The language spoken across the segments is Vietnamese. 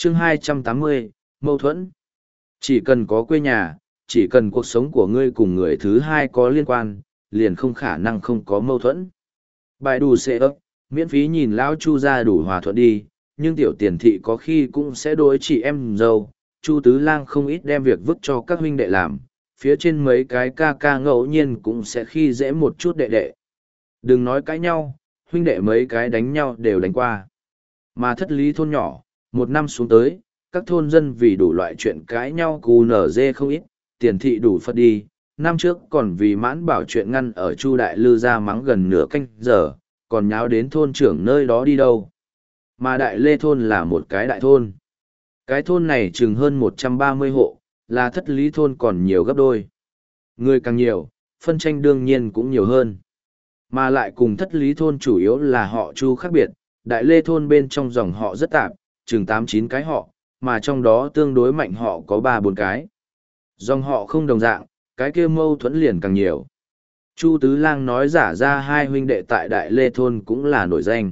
Chương 280, mâu thuẫn. Chỉ cần có quê nhà, chỉ cần cuộc sống của ngươi cùng người thứ hai có liên quan, liền không khả năng không có mâu thuẫn. Bài đủ xe ấp, miễn phí nhìn lão Chu ra đủ hòa thuận đi, nhưng tiểu tiền thị có khi cũng sẽ đối chị em dâu. Chu Tứ Lang không ít đem việc vứt cho các huynh đệ làm, phía trên mấy cái ca ca ngẫu nhiên cũng sẽ khi dễ một chút đệ đệ. Đừng nói cãi nhau, huynh đệ mấy cái đánh nhau đều đánh qua. Mà thất lý thôn nhỏ, một năm xuống tới, các thôn dân vì đủ loại chuyện cãi nhau cù nở dê không ít, tiền thị đủ phật đi. Năm trước còn vì mãn bảo chuyện ngăn ở Chu Đại Lư ra mắng gần nửa canh giờ, còn nháo đến thôn trưởng nơi đó đi đâu. Mà Đại Lê thôn là một cái đại thôn. Cái thôn này chừng hơn 130 hộ, là thất lý thôn còn nhiều gấp đôi. Người càng nhiều, phân tranh đương nhiên cũng nhiều hơn. Mà lại cùng thất lý thôn chủ yếu là họ Chu khác biệt, Đại Lê thôn bên trong dòng họ rất tạp, chừng 8-9 cái họ, mà trong đó tương đối mạnh họ có 3-4 cái. Dòng họ không đồng dạng, cái kia mâu thuẫn liền càng nhiều. Chu Tứ Lang nói giả ra hai huynh đệ tại Đại Lê thôn cũng là nổi danh.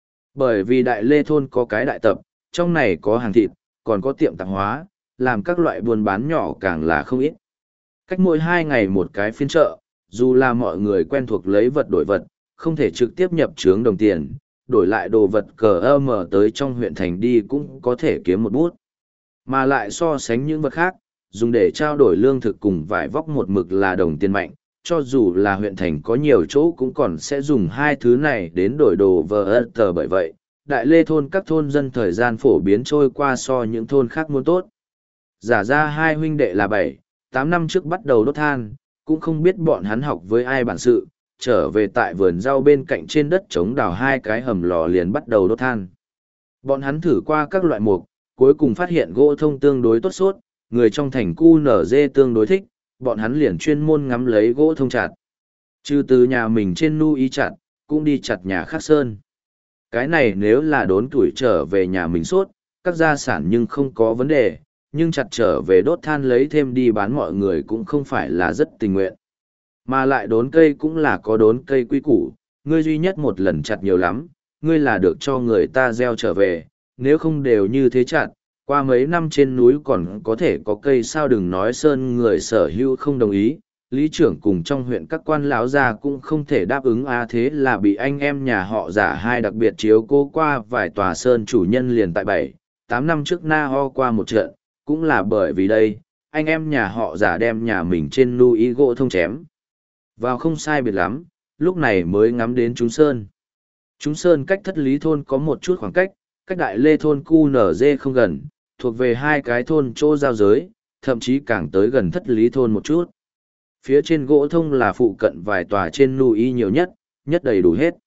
Bởi vì Đại Lê thôn có cái đại tập, trong này có hàng thịt, còn có tiệm tạp hóa, làm các loại buôn bán nhỏ càng là không ít. Cách mỗi 2 ngày một cái phiên chợ, dù là mọi người quen thuộc lấy vật đổi vật, không thể trực tiếp nhập trướng đồng tiền, đổi lại đồ vật cờ mở tới trong huyện thành đi cũng có thể kiếm một bút. Mà lại so sánh những vật khác, dùng để trao đổi lương thực cùng vải vóc một mực là đồng tiền mạnh, cho dù là huyện thành có nhiều chỗ cũng còn sẽ dùng hai thứ này đến đổi đồ vờ tờ. Bởi vậy, Đại Lê thôn các thôn dân thời gian phổ biến trôi qua so những thôn khác muốn tốt. Giả ra hai huynh đệ là 7-8 năm trước bắt đầu đốt than, cũng không biết bọn hắn học với ai bản sự, trở về tại vườn rau bên cạnh trên đất trống đào 2 cái hầm lò liền bắt đầu đốt than. Bọn hắn thử qua các loại mục, cuối cùng phát hiện gỗ thông tương đối tốt sốt, người trong thành cu nở dê tương đối thích, bọn hắn liền chuyên môn ngắm lấy gỗ thông chặt. Trừ từ nhà mình trên nu y chặt, cũng đi chặt nhà khác sơn. Cái này nếu là đốn tuổi trở về nhà mình sốt, các gia sản nhưng không có vấn đề, nhưng chặt trở về đốt than lấy thêm đi bán mọi người cũng không phải là rất tình nguyện. Mà lại đốn cây cũng là có đốn cây quy củ, ngươi duy nhất một lần chặt nhiều lắm, ngươi là được cho người ta gieo trở về, nếu không đều như thế chặt, qua mấy năm trên núi còn có thể có cây sao đừng nói sơn người sở hữu không đồng ý, lý trưởng cùng trong huyện các quan lão gia cũng không thể đáp ứng thế là bị anh em nhà họ giả hai đặc biệt chiếu cố qua vài tòa sơn chủ nhân liền tại 7-8 năm trước na ho qua một trận, cũng là bởi vì đây, anh em nhà họ giả đem nhà mình trên núi gỗ thông chém. Vào không sai biệt lắm, lúc này mới ngắm đến chúng sơn. Chúng sơn cách thất lý thôn có một chút khoảng cách, cách Đại Lê thôn cu nở dê không gần, thuộc về 2 cái thôn chỗ giao giới, thậm chí càng tới gần thất lý thôn một chút. Phía trên gỗ thông là phụ cận vài tòa trên núi nhiều nhất, nhất đầy đủ hết.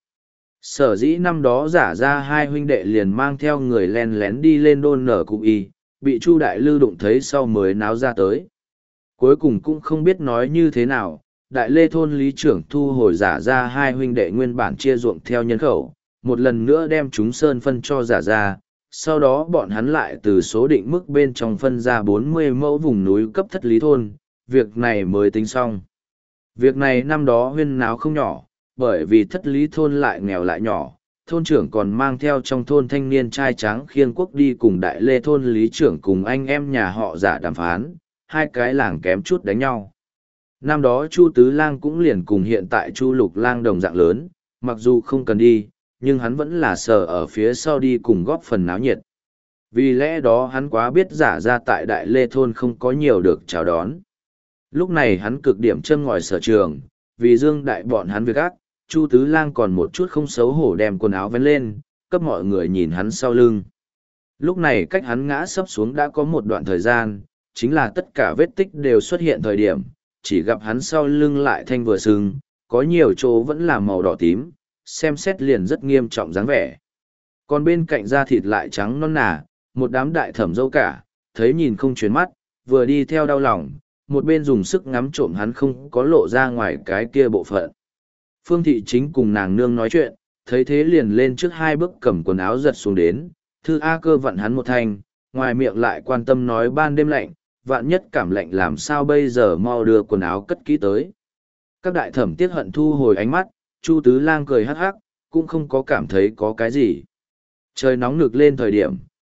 Sở dĩ năm đó giả ra hai huynh đệ liền mang theo người len lén đi lên đôn nở cụ y, bị Chu Đại Lư đụng thấy sau mới náo ra tới. Cuối cùng cũng không biết nói như thế nào, Đại Lê thôn lý trưởng thu hồi giả ra hai huynh đệ nguyên bản chia ruộng theo nhân khẩu, một lần nữa đem chúng sơn phân cho giả ra, sau đó bọn hắn lại từ số định mức bên trong phân ra 40 mẫu vùng núi cấp thất lý thôn, việc này mới tính xong. Việc này năm đó huyên náo không nhỏ, bởi vì thất lý thôn lại nghèo lại nhỏ, thôn trưởng còn mang theo trong thôn thanh niên trai tráng khiêng quốc đi cùng Đại Lê thôn lý trưởng cùng anh em nhà họ giả đàm phán, 2 cái làng kém chút đánh nhau. Năm đó Chu Tứ Lang cũng liền cùng hiện tại Chu Lục Lang đồng dạng lớn, mặc dù không cần đi, nhưng hắn vẫn là sờ ở phía sau đi cùng góp phần náo nhiệt. Vì lẽ đó hắn quá biết giả ra tại Đại Lê thôn không có nhiều được chào đón. Lúc này hắn cực điểm châm ngòi sở trường, vì dương đại bọn hắn việc ác, Chu Tứ Lang còn một chút không xấu hổ đem quần áo vén lên, cấp mọi người nhìn hắn sau lưng. Lúc này cách hắn ngã sấp xuống đã có một đoạn thời gian, chính là tất cả vết tích đều xuất hiện thời điểm, chỉ gặp hắn sau lưng lại thanh vừa sưng, có nhiều chỗ vẫn là màu đỏ tím, xem xét liền rất nghiêm trọng dáng vẻ. Còn bên cạnh da thịt lại trắng non nà, một đám đại thẩm dâu cả, thấy nhìn không chuyển mắt, vừa đi theo đau lòng, một bên dùng sức ngắm trộm hắn không có lộ ra ngoài cái kia bộ phận. Phương Thị Chính cùng nàng nương nói chuyện, thấy thế liền lên trước 2 bước cầm quần áo giật xuống đến, Thư A Cơ vặn hắn một thanh, ngoài miệng lại quan tâm nói ban đêm lạnh, vạn nhất cảm lạnh làm sao bây giờ mau đưa quần áo cất kỹ tới. Các đại thẩm tiếc hận thu hồi ánh mắt, Chu Tứ Lang cười hắc hắc, cũng không có cảm thấy có cái gì. Trời nóng nực lên thời điểm,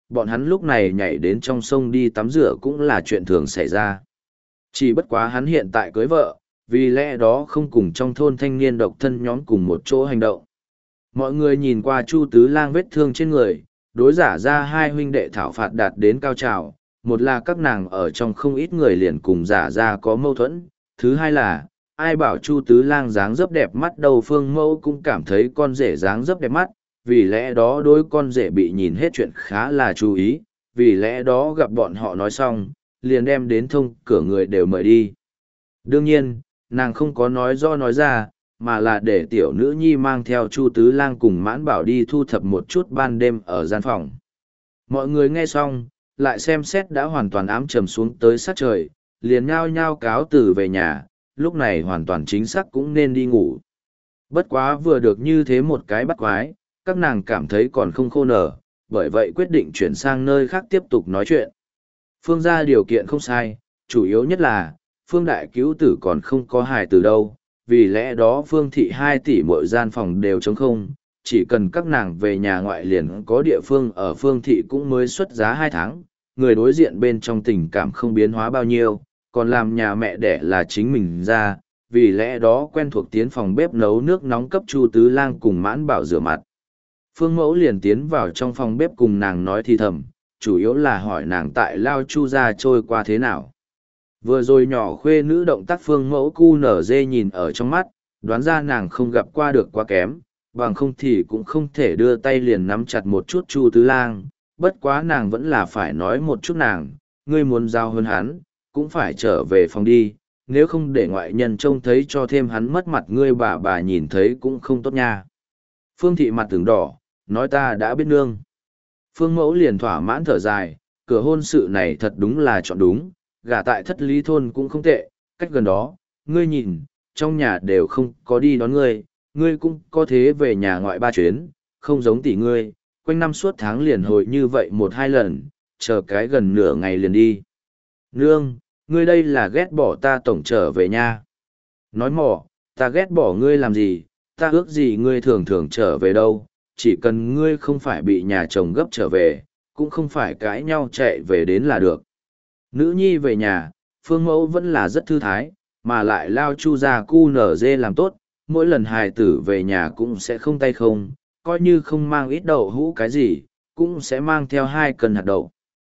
bọn hắn lúc này nhảy đến trong sông đi tắm rửa cũng là chuyện thường xảy ra. Chỉ bất quá hắn hiện tại cưới vợ, vì lẽ đó không cùng trong thôn thanh niên độc thân nhóm cùng một chỗ hành động. Mọi người nhìn qua Chu Tứ Lang vết thương trên người, đối giả ra hai huynh đệ thảo phạt đạt đến cao trào. Một là các nàng ở trong không ít người liền cùng giả ra có mâu thuẫn, thứ hai là, ai bảo Chu Tứ Lang dáng dấp đẹp mắt đâu Phương Mẫu cũng cảm thấy con rể dáng dấp đẹp mắt, vì lẽ đó đối con rể bị nhìn hết chuyện khá là chú ý, vì lẽ đó gặp bọn họ nói xong, liền đem đến thông cửa người đều mời đi. Đương nhiên, nàng không có nói do nói ra, mà là để tiểu nữ nhi mang theo Chu Tứ Lang cùng Mãn Bảo đi thu thập một chút ban đêm ở gian phòng. Mọi người nghe xong, lại xem xét đã hoàn toàn ám trầm xuống tới sát trời, liền nhao nhao cáo từ về nhà, lúc này hoàn toàn chính xác cũng nên đi ngủ. Bất quá vừa được như thế một cái bắt quái, các nàng cảm thấy còn không khô nở, bởi vậy quyết định chuyển sang nơi khác tiếp tục nói chuyện. Phương gia điều kiện không sai, chủ yếu nhất là, Phương đại cứu tử còn không có hài từ đâu, vì lẽ đó Phương thị 2 tỷ mỗi gian phòng đều trống không, chỉ cần các nàng về nhà ngoại liền có địa phương ở Phương thị cũng mới xuất giá 2 tháng, người đối diện bên trong tình cảm không biến hóa bao nhiêu, còn làm nhà mẹ đẻ là chính mình ra, vì lẽ đó quen thuộc tiến phòng bếp nấu nước nóng cấp Chu Tứ Lang cùng Mãn Bảo rửa mặt. Phương Mẫu liền tiến vào trong phòng bếp cùng nàng nói thì thầm, chủ yếu là hỏi nàng tại Lao Chu gia trôi qua thế nào. Vừa rồi nhỏ khuê nữ động tác Phương Mẫu cu nở dê nhìn ở trong mắt, đoán ra nàng không gặp qua được quá kém, bằng không thì cũng không thể đưa tay liền nắm chặt một chút Chu Tứ Lang, bất quá nàng vẫn là phải nói một chút nàng, ngươi muốn giao hơn hắn, cũng phải trở về phòng đi, nếu không để ngoại nhân trông thấy cho thêm hắn mất mặt ngươi bà nhìn thấy cũng không tốt nha. Phương thị mặt tưởng đỏ, nói ta đã biết nương. Phương Mẫu liền thỏa mãn thở dài, cửa hôn sự này thật đúng là chọn đúng, gả tại Thất Lý thôn cũng không tệ, cách gần đó, ngươi nhìn, trong nhà đều không có đi đón ngươi, ngươi cũng có thế về nhà ngoại 3 chuyến, không giống tỷ ngươi, quanh năm suốt tháng liền hồi như vậy 1-2 lần, chờ cái gần nửa ngày liền đi. Nương, ngươi đây là ghét bỏ ta tổng trở về nha. Nói mỏ, ta ghét bỏ ngươi làm gì, ta ước gì ngươi thường thường trở về đâu, chỉ cần ngươi không phải bị nhà chồng gấp trở về, cũng không phải cãi nhau chạy về đến là được. Nữ nhi về nhà, Phương Mẫu vẫn là rất thư thái, mà lại Lao Chu gia cu nở dê làm tốt, mỗi lần hài tử về nhà cũng sẽ không tay không, coi như không mang ít đậu hũ cái gì, cũng sẽ mang theo 2 cân hạt đậu.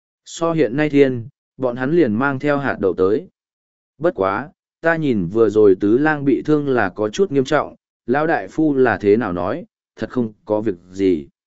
So hiện nay thiên, bọn hắn liền mang theo hạt đậu tới. Bất quá, ta nhìn vừa rồi Tứ Lang bị thương là có chút nghiêm trọng, Lão đại phu là thế nào nói, thật không có việc gì.